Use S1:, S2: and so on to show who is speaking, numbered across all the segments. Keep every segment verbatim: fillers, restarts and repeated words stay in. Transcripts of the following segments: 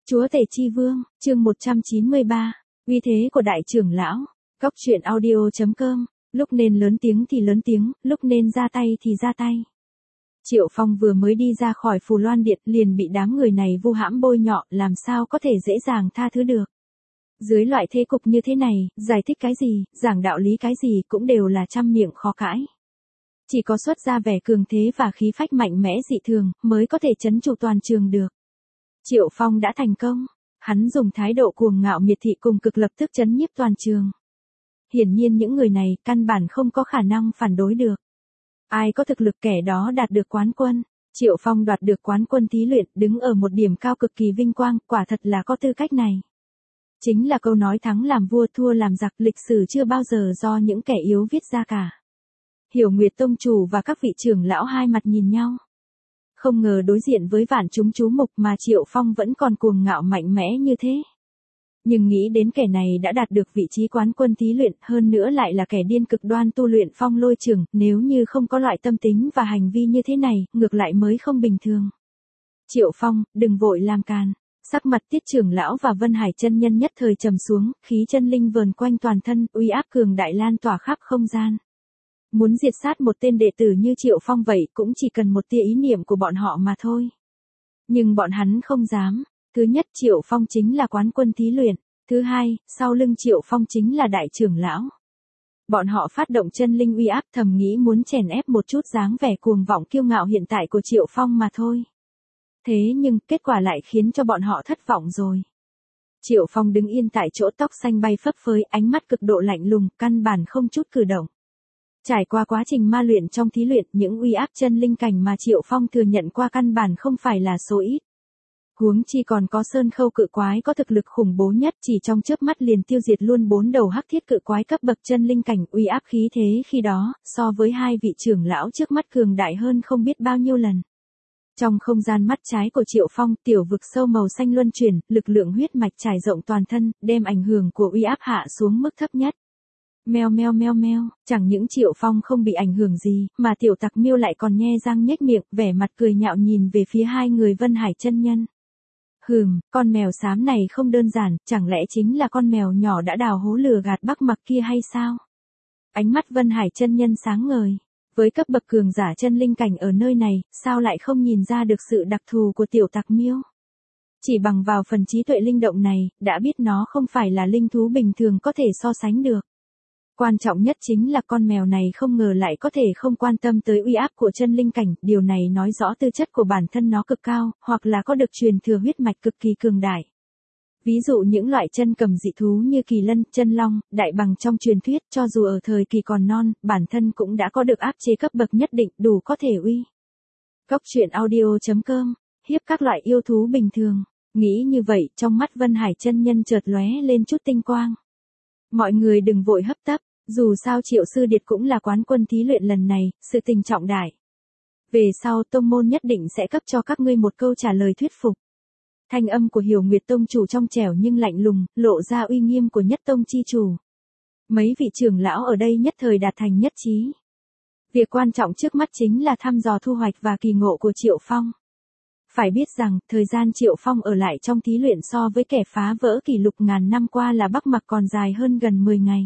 S1: Chúa Tể Chi Vương, chương một trăm chín mươi ba, uy thế của đại trưởng lão. Cóc truyện audio chấm com, lúc nên lớn tiếng thì lớn tiếng, lúc nên ra tay thì ra tay. Triệu Phong vừa mới đi ra khỏi Phù Loan Điện liền bị đám người này vu hãm bôi nhọ, làm sao có thể dễ dàng tha thứ được. Dưới loại thế cục như thế này, giải thích cái gì, giảng đạo lý cái gì cũng đều là trăm miệng khó cãi. Chỉ có xuất ra vẻ cường thế và khí phách mạnh mẽ dị thường, mới có thể trấn trụ toàn trường được. Triệu Phong đã thành công, hắn dùng thái độ cuồng ngạo miệt thị cùng cực lập tức trấn nhiếp toàn trường. Hiển nhiên những người này căn bản không có khả năng phản đối được. Ai có thực lực kẻ đó đạt được quán quân. Triệu Phong đoạt được quán quân thí luyện, đứng ở một điểm cao cực kỳ vinh quang, quả thật là có tư cách này. Chính là câu nói thắng làm vua thua làm giặc, lịch sử chưa bao giờ do những kẻ yếu viết ra cả. Hiểu Nguyệt Tông chủ và các vị trưởng lão hai mặt nhìn nhau. Không ngờ đối diện với vạn chúng chú mục mà Triệu Phong vẫn còn cuồng ngạo mạnh mẽ như thế. Nhưng nghĩ đến kẻ này đã đạt được vị trí quán quân thí luyện, hơn nữa lại là kẻ điên cực đoan tu luyện phong lôi trường, nếu như không có loại tâm tính và hành vi như thế này, ngược lại mới không bình thường. Triệu Phong, đừng vội làm càn. Sắc mặt Tiết trưởng lão và Vân Hải chân nhân nhất thời trầm xuống, khí chân linh vờn quanh toàn thân, uy áp cường đại lan tỏa khắp không gian. Muốn diệt sát một tên đệ tử như Triệu Phong vậy cũng chỉ cần một tia ý niệm của bọn họ mà thôi. Nhưng bọn hắn không dám. Thứ nhất, Triệu Phong chính là quán quân thí luyện. Thứ hai, sau lưng Triệu Phong chính là đại trưởng lão. Bọn họ phát động chân linh uy áp, thầm nghĩ muốn chèn ép một chút dáng vẻ cuồng vọng kiêu ngạo hiện tại của Triệu Phong mà thôi. Thế nhưng, kết quả lại khiến cho bọn họ thất vọng rồi. Triệu Phong đứng yên tại chỗ, tóc xanh bay phấp phới, ánh mắt cực độ lạnh lùng, căn bản không chút cử động. Trải qua quá trình ma luyện trong thí luyện, những uy áp chân linh cảnh mà Triệu Phong thừa nhận qua căn bản không phải là số ít. Huống chi còn có Sơn Khâu cự quái có thực lực khủng bố nhất, chỉ trong chớp mắt liền tiêu diệt luôn bốn đầu hắc thiết cự quái cấp bậc chân linh cảnh, uy áp khí thế khi đó, so với hai vị trưởng lão trước mắt cường đại hơn không biết bao nhiêu lần. Trong không gian mắt trái của Triệu Phong, tiểu vực sâu màu xanh luân chuyển, lực lượng huyết mạch trải rộng toàn thân, đem ảnh hưởng của uy áp hạ xuống mức thấp nhất. Meo meo meo meo, chẳng những Triệu Phong không bị ảnh hưởng gì, mà tiểu tặc miêu lại còn nhe răng nhếch miệng, vẻ mặt cười nhạo nhìn về phía hai người Vân Hải chân nhân. Hừm, con mèo xám này không đơn giản, chẳng lẽ chính là con mèo nhỏ đã đào hố lừa gạt Bắc Mặc kia hay sao? Ánh mắt Vân Hải chân nhân sáng ngời. Với cấp bậc cường giả chân linh cảnh ở nơi này, sao lại không nhìn ra được sự đặc thù của tiểu tặc miêu? Chỉ bằng vào phần trí tuệ linh động này, đã biết nó không phải là linh thú bình thường có thể so sánh được. Quan trọng nhất chính là con mèo này không ngờ lại có thể không quan tâm tới uy áp của chân linh cảnh, điều này nói rõ tư chất của bản thân nó cực cao, hoặc là có được truyền thừa huyết mạch cực kỳ cường đại. Ví dụ những loại chân cầm dị thú như kỳ lân, chân long, đại bằng trong truyền thuyết, cho dù ở thời kỳ còn non, bản thân cũng đã có được áp chế cấp bậc nhất định, đủ có thể uy. Cóc truyện audio chấm com, hiếp các loại yêu thú bình thường. Nghĩ như vậy, trong mắt Vân Hải chân nhân chợt lóe lên chút tinh quang. Mọi người đừng vội hấp tấp. Dù sao Triệu Sư Điệt cũng là quán quân thí luyện lần này, sự tình trọng đại. Về sau tông môn nhất định sẽ cấp cho các ngươi một câu trả lời thuyết phục. Thanh âm của Hiểu Nguyệt Tông chủ trong trẻo nhưng lạnh lùng, lộ ra uy nghiêm của nhất tông chi chủ. Mấy vị trưởng lão ở đây nhất thời đạt thành nhất trí. Việc quan trọng trước mắt chính là thăm dò thu hoạch và kỳ ngộ của Triệu Phong. Phải biết rằng, thời gian Triệu Phong ở lại trong thí luyện so với kẻ phá vỡ kỷ lục ngàn năm qua là Bắc Mặc còn dài hơn gần mười ngày.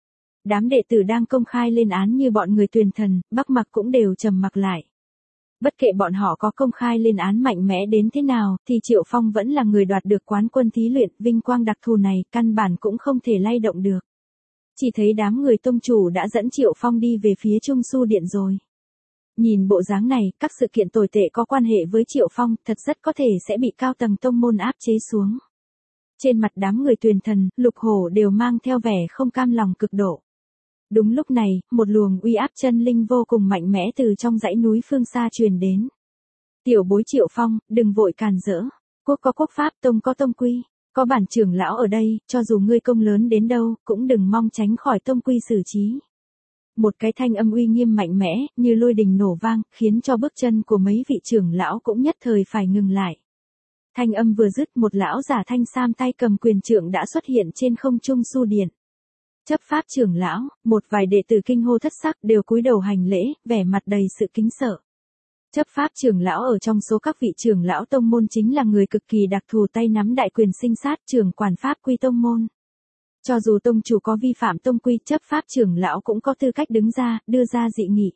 S1: Đám đệ tử đang công khai lên án như bọn người Tuyền Thần, Bắc Mặc cũng đều trầm mặc lại. Bất kể bọn họ có công khai lên án mạnh mẽ đến thế nào, thì Triệu Phong vẫn là người đoạt được quán quân thí luyện, vinh quang đặc thù này, căn bản cũng không thể lay động được. Chỉ thấy đám người tông chủ đã dẫn Triệu Phong đi về phía Trung Su Điện rồi. Nhìn bộ dáng này, các sự kiện tồi tệ có quan hệ với Triệu Phong, thật rất có thể sẽ bị cao tầng tông môn áp chế xuống. Trên mặt đám người Tuyền Thần, Lục Hổ đều mang theo vẻ không cam lòng cực độ. Đúng lúc này, một luồng uy áp chân linh vô cùng mạnh mẽ từ trong dãy núi phương xa truyền đến. Tiểu bối Triệu Phong, đừng vội càn rỡ. Quốc có quốc pháp, tông có tông quy. Có bản trưởng lão ở đây, cho dù ngươi công lớn đến đâu, cũng đừng mong tránh khỏi tông quy xử trí. Một cái thanh âm uy nghiêm mạnh mẽ, như lôi đình nổ vang, khiến cho bước chân của mấy vị trưởng lão cũng nhất thời phải ngừng lại. Thanh âm vừa dứt, một lão giả thanh sam tay cầm quyền trượng đã xuất hiện trên không trung Su Điện. Chấp pháp trưởng lão, một vài đệ tử kinh hô thất sắc đều cúi đầu hành lễ, vẻ mặt đầy sự kính sợ. Chấp pháp trưởng lão ở trong số các vị trưởng lão tông môn chính là người cực kỳ đặc thù tay nắm đại quyền sinh sát trưởng quản pháp quy tông môn. Cho dù tông chủ có vi phạm tông quy, chấp pháp trưởng lão cũng có tư cách đứng ra, đưa ra dị nghị.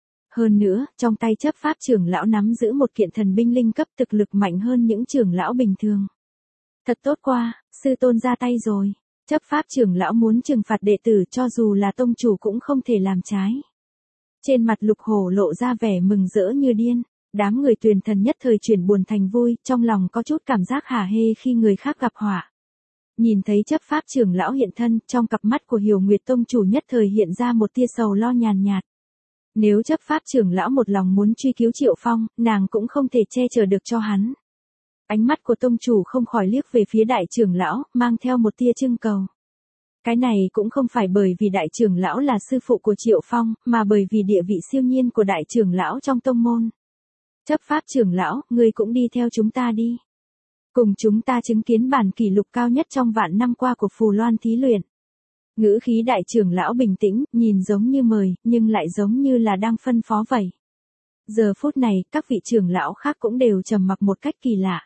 S1: Hơn nữa, trong tay chấp pháp trưởng lão nắm giữ một kiện thần binh linh cấp thực lực mạnh hơn những trưởng lão bình thường. Thật tốt quá, sư tôn ra tay rồi. Chấp pháp trưởng lão muốn trừng phạt đệ tử cho dù là tông chủ cũng không thể làm trái. Trên mặt Lục Hổ lộ ra vẻ mừng rỡ như điên. Đám người Tuyền Thần nhất thời chuyển buồn thành vui, trong lòng có chút cảm giác hả hê khi người khác gặp họa. Nhìn thấy chấp pháp trưởng lão hiện thân, trong cặp mắt của Hiểu Nguyệt tông chủ nhất thời hiện ra một tia sầu lo nhàn nhạt. Nếu chấp pháp trưởng lão một lòng muốn truy cứu Triệu Phong, nàng cũng không thể che chở được cho hắn. Ánh mắt của tông chủ không khỏi liếc về phía đại trưởng lão, mang theo một tia trưng cầu. Cái này cũng không phải bởi vì đại trưởng lão là sư phụ của Triệu Phong, mà bởi vì địa vị siêu nhiên của đại trưởng lão trong tông môn. Chấp pháp trưởng lão, ngươi cũng đi theo chúng ta đi. Cùng chúng ta chứng kiến bản kỷ lục cao nhất trong vạn năm qua của Phù Loan thí luyện. Ngữ khí đại trưởng lão bình tĩnh, nhìn giống như mời, nhưng lại giống như là đang phân phó vậy. Giờ phút này, các vị trưởng lão khác cũng đều trầm mặc một cách kỳ lạ.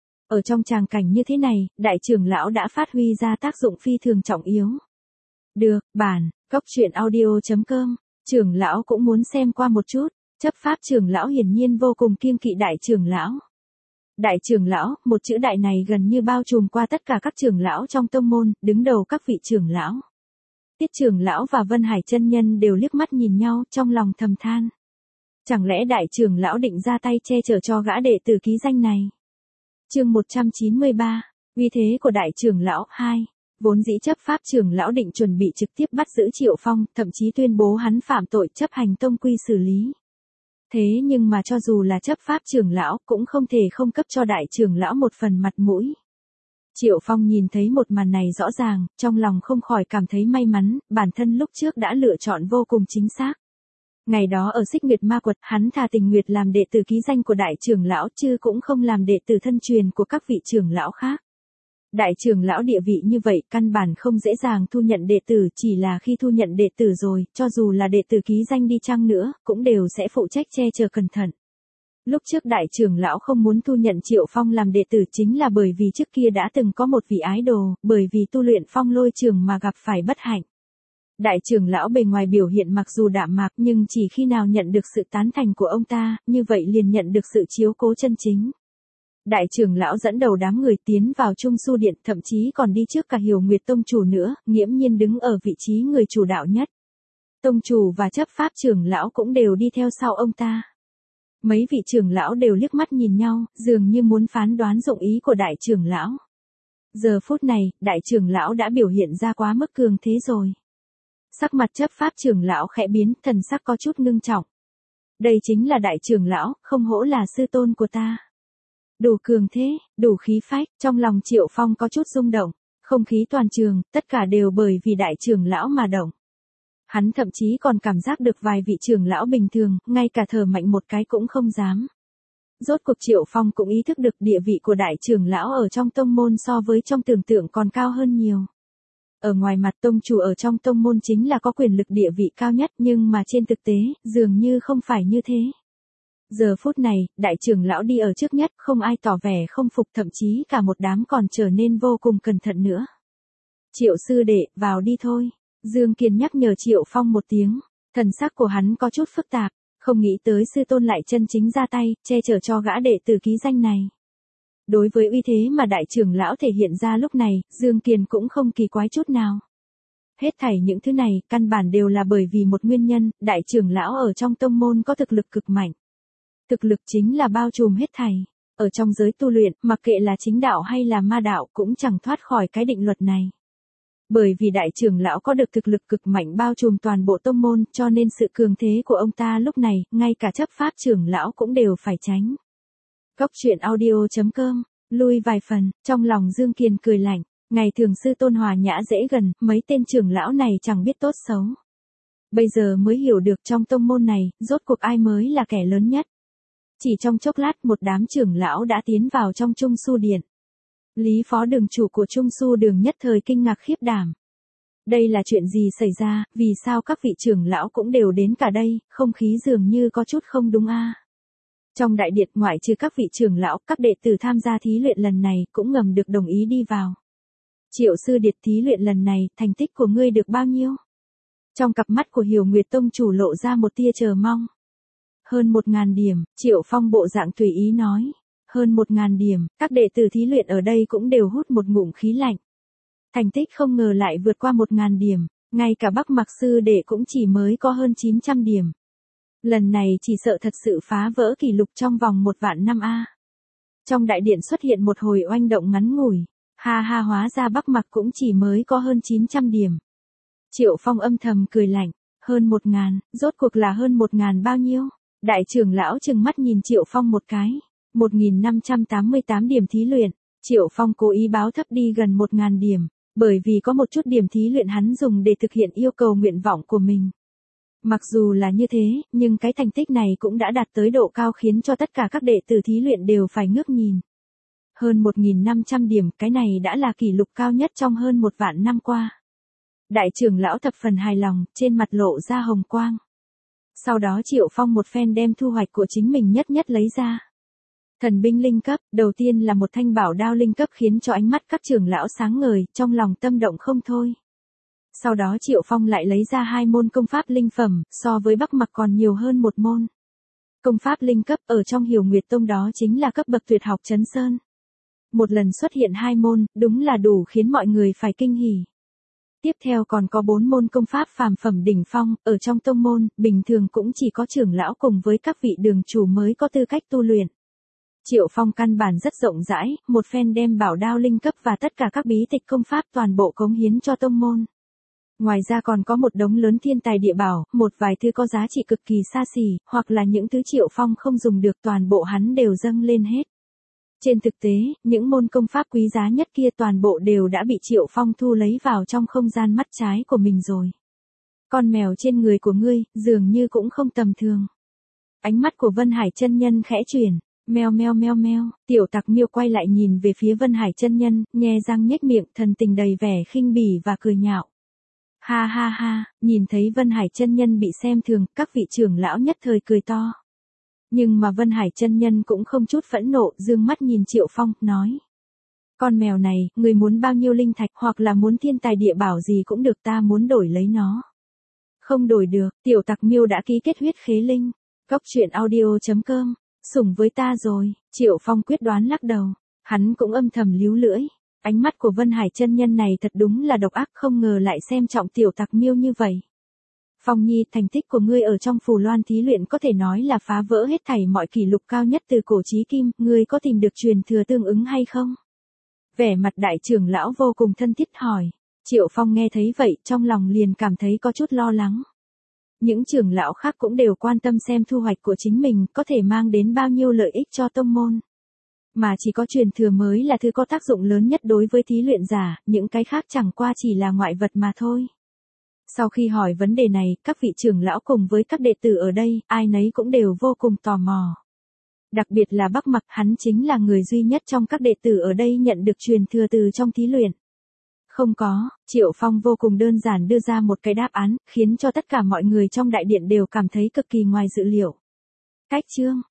S1: Ở trong tràng cảnh như thế này, đại trưởng lão đã phát huy ra tác dụng phi thường trọng yếu. Được, bản, góc truyện audio chấm com, trưởng lão cũng muốn xem qua một chút, chấp pháp trưởng lão hiển nhiên vô cùng kiêng kỵ đại trưởng lão. Đại trưởng lão, một chữ đại này gần như bao trùm qua tất cả các trưởng lão trong tông môn, đứng đầu các vị trưởng lão. Tiết trưởng lão và Vân Hải chân nhân đều liếc mắt nhìn nhau, trong lòng thầm than. Chẳng lẽ đại trưởng lão định ra tay che chở cho gã đệ tử ký danh này? Chương một trăm chín mươi ba, uy thế của đại trưởng lão hai. Vốn dĩ chấp pháp trưởng lão định chuẩn bị trực tiếp bắt giữ Triệu Phong, thậm chí tuyên bố hắn phạm tội chấp hành tông quy xử lý. Thế nhưng mà cho dù là chấp pháp trưởng lão, cũng không thể không cấp cho đại trưởng lão một phần mặt mũi. Triệu Phong nhìn thấy một màn này rõ ràng, trong lòng không khỏi cảm thấy may mắn, bản thân lúc trước đã lựa chọn vô cùng chính xác. Ngày đó ở Xích Nguyệt Ma Quật, hắn thà tình nguyện làm đệ tử ký danh của đại trưởng lão chứ cũng không làm đệ tử thân truyền của các vị trưởng lão khác. Đại trưởng lão địa vị như vậy căn bản không dễ dàng thu nhận đệ tử, chỉ là khi thu nhận đệ tử rồi, cho dù là đệ tử ký danh đi chăng nữa, cũng đều sẽ phụ trách che chở cẩn thận. Lúc trước đại trưởng lão không muốn thu nhận Triệu Phong làm đệ tử chính là bởi vì trước kia đã từng có một vị ái đồ, bởi vì tu luyện phong lôi trường mà gặp phải bất hạnh. Đại trưởng lão bề ngoài biểu hiện mặc dù đạm mạc nhưng chỉ khi nào nhận được sự tán thành của ông ta, như vậy liền nhận được sự chiếu cố chân chính. Đại trưởng lão dẫn đầu đám người tiến vào Trung Su Điện, thậm chí còn đi trước cả Hiểu Nguyệt tông chủ nữa, nghiễm nhiên đứng ở vị trí người chủ đạo nhất. Tông chủ và chấp pháp trưởng lão cũng đều đi theo sau ông ta. Mấy vị trưởng lão đều liếc mắt nhìn nhau, dường như muốn phán đoán dụng ý của đại trưởng lão. Giờ phút này, đại trưởng lão đã biểu hiện ra quá mức cường thế rồi. Sắc mặt chấp pháp trưởng lão khẽ biến, thần sắc có chút ngưng trọng. Đây chính là đại trưởng lão, không hổ là sư tôn của ta. Đủ cường thế, đủ khí phách, trong lòng Triệu Phong có chút rung động, không khí toàn trường, tất cả đều bởi vì đại trưởng lão mà động. Hắn thậm chí còn cảm giác được vài vị trưởng lão bình thường, ngay cả thở mạnh một cái cũng không dám. Rốt cuộc Triệu Phong cũng ý thức được địa vị của đại trưởng lão ở trong tông môn so với trong tưởng tượng còn cao hơn nhiều. Ở ngoài mặt tông chủ ở trong tông môn chính là có quyền lực địa vị cao nhất, nhưng mà trên thực tế, dường như không phải như thế. Giờ phút này, đại trưởng lão đi ở trước nhất, không ai tỏ vẻ không phục, thậm chí cả một đám còn trở nên vô cùng cẩn thận nữa. Triệu sư đệ, vào đi thôi. Dương Kiên nhắc nhở Triệu Phong một tiếng, thần sắc của hắn có chút phức tạp, không nghĩ tới sư tôn lại chân chính ra tay, che chở cho gã đệ tử ký danh này. Đối với uy thế mà đại trưởng lão thể hiện ra lúc này, Dương Kiên cũng không kỳ quái chút nào. Hết thảy những thứ này, căn bản đều là bởi vì một nguyên nhân, đại trưởng lão ở trong tông môn có thực lực cực mạnh. Thực lực chính là bao trùm hết thảy. Ở trong giới tu luyện, mặc kệ là chính đạo hay là ma đạo cũng chẳng thoát khỏi cái định luật này. Bởi vì đại trưởng lão có được thực lực cực mạnh bao trùm toàn bộ tông môn, cho nên sự cường thế của ông ta lúc này, ngay cả chấp pháp trưởng lão cũng đều phải tránh. Góc truyện audio chấm com, lui vài phần, trong lòng Dương Kiên cười lạnh, ngày thường sư tôn hòa nhã dễ gần, mấy tên trưởng lão này chẳng biết tốt xấu. Bây giờ mới hiểu được trong tông môn này, rốt cuộc ai mới là kẻ lớn nhất. Chỉ trong chốc lát một đám trưởng lão đã tiến vào trong Trung Su Điện. Lý phó đường chủ của Trung Su Đường nhất thời kinh ngạc khiếp đảm. Đây là chuyện gì xảy ra, vì sao các vị trưởng lão cũng đều đến cả đây, không khí dường như có chút không đúng a. Trong đại điện ngoại trừ các vị trưởng lão, các đệ tử tham gia thí luyện lần này cũng ngầm được đồng ý đi vào. Triệu sư điệt, thí luyện lần này, thành tích của ngươi được bao nhiêu? Trong cặp mắt của Hiểu Nguyệt Tông chủ lộ ra một tia chờ mong. Hơn một ngàn điểm, Triệu Phong bộ dạng tùy ý nói. Hơn một ngàn điểm, các đệ tử thí luyện ở đây cũng đều hút một ngụm khí lạnh. Thành tích không ngờ lại vượt qua một ngàn điểm, ngay cả Bắc Mặc sư đệ cũng chỉ mới có hơn chín trăm điểm. Lần này chỉ sợ thật sự phá vỡ kỷ lục trong vòng một vạn năm a. Trong đại điện xuất hiện một hồi oanh động ngắn ngủi, ha ha, hóa ra Bắc Mặc cũng chỉ mới có hơn chín trăm điểm. Triệu Phong âm thầm cười lạnh, hơn một ngàn, rốt cuộc là hơn một ngàn bao nhiêu? Đại trưởng lão trừng mắt nhìn Triệu Phong một cái, một nghìn năm trăm tám mươi tám điểm thí luyện, Triệu Phong cố ý báo thấp đi gần một ngàn điểm, bởi vì có một chút điểm thí luyện hắn dùng để thực hiện yêu cầu nguyện vọng của mình. Mặc dù là như thế, nhưng cái thành tích này cũng đã đạt tới độ cao khiến cho tất cả các đệ tử thí luyện đều phải ngước nhìn. Hơn một nghìn năm trăm điểm, cái này đã là kỷ lục cao nhất trong hơn một vạn năm qua. Đại trưởng lão thập phần hài lòng, trên mặt lộ ra hồng quang. Sau đó Triệu Phong một phen đem thu hoạch của chính mình nhất nhất lấy ra. Thần binh linh cấp, đầu tiên là một thanh bảo đao linh cấp khiến cho ánh mắt các trưởng lão sáng ngời, trong lòng tâm động không thôi. Sau đó Triệu Phong lại lấy ra hai môn công pháp linh phẩm, so với Bắc Mặc còn nhiều hơn một môn. Công pháp linh cấp ở trong Hiểu Nguyệt Tông đó chính là cấp bậc tuyệt học Chấn Sơn. Một lần xuất hiện hai môn, đúng là đủ khiến mọi người phải kinh hỉ. Tiếp theo còn có bốn môn công pháp phàm phẩm đỉnh phong, ở trong tông môn, bình thường cũng chỉ có trưởng lão cùng với các vị đường chủ mới có tư cách tu luyện. Triệu Phong căn bản rất rộng rãi, một phen đem bảo đao linh cấp và tất cả các bí tịch công pháp toàn bộ cống hiến cho tông môn. Ngoài ra còn có một đống lớn thiên tài địa bảo, một vài thứ có giá trị cực kỳ xa xỉ, hoặc là những thứ Triệu Phong không dùng được, toàn bộ hắn đều dâng lên hết. Trên thực tế, những môn công pháp quý giá nhất kia toàn bộ đều đã bị Triệu Phong thu lấy vào trong không gian mắt trái của mình rồi. Con mèo trên người của ngươi, dường như cũng không tầm thường. Ánh mắt của Vân Hải chân nhân khẽ chuyển, meo meo meo meo, tiểu tặc miêu quay lại nhìn về phía Vân Hải chân nhân, nhe răng nhếch miệng, thần tình đầy vẻ khinh bỉ và cười nhạo. Ha ha ha, nhìn thấy Vân Hải chân nhân bị xem thường, các vị trưởng lão nhất thời cười to. Nhưng mà Vân Hải chân nhân cũng không chút phẫn nộ, dương mắt nhìn Triệu Phong, nói. Con mèo này, người muốn bao nhiêu linh thạch hoặc là muốn thiên tài địa bảo gì cũng được, ta muốn đổi lấy nó. Không đổi được, tiểu tặc miêu đã ký kết huyết khế linh. Cốc truyện audio chấm com, sủng với ta rồi, Triệu Phong quyết đoán lắc đầu. Hắn cũng âm thầm líu lưỡi. Ánh mắt của Vân Hải chân nhân này thật đúng là độc ác, không ngờ lại xem trọng tiểu tặc miêu như vậy. Phong Nhi, thành tích của ngươi ở trong Phù Loan thí luyện có thể nói là phá vỡ hết thảy mọi kỷ lục cao nhất từ cổ chí kim, ngươi có tìm được truyền thừa tương ứng hay không? Vẻ mặt đại trưởng lão vô cùng thân thiết hỏi. Triệu Phong nghe thấy vậy, trong lòng liền cảm thấy có chút lo lắng. Những trưởng lão khác cũng đều quan tâm xem thu hoạch của chính mình có thể mang đến bao nhiêu lợi ích cho tông môn. Mà chỉ có truyền thừa mới là thứ có tác dụng lớn nhất đối với thí luyện giả, những cái khác chẳng qua chỉ là ngoại vật mà thôi. Sau khi hỏi vấn đề này, các vị trưởng lão cùng với các đệ tử ở đây, ai nấy cũng đều vô cùng tò mò. Đặc biệt là Bắc Mặc, hắn chính là người duy nhất trong các đệ tử ở đây nhận được truyền thừa từ trong thí luyện. Không có, Triệu Phong vô cùng đơn giản đưa ra một cái đáp án, khiến cho tất cả mọi người trong đại điện đều cảm thấy cực kỳ ngoài dự liệu. Cách chương,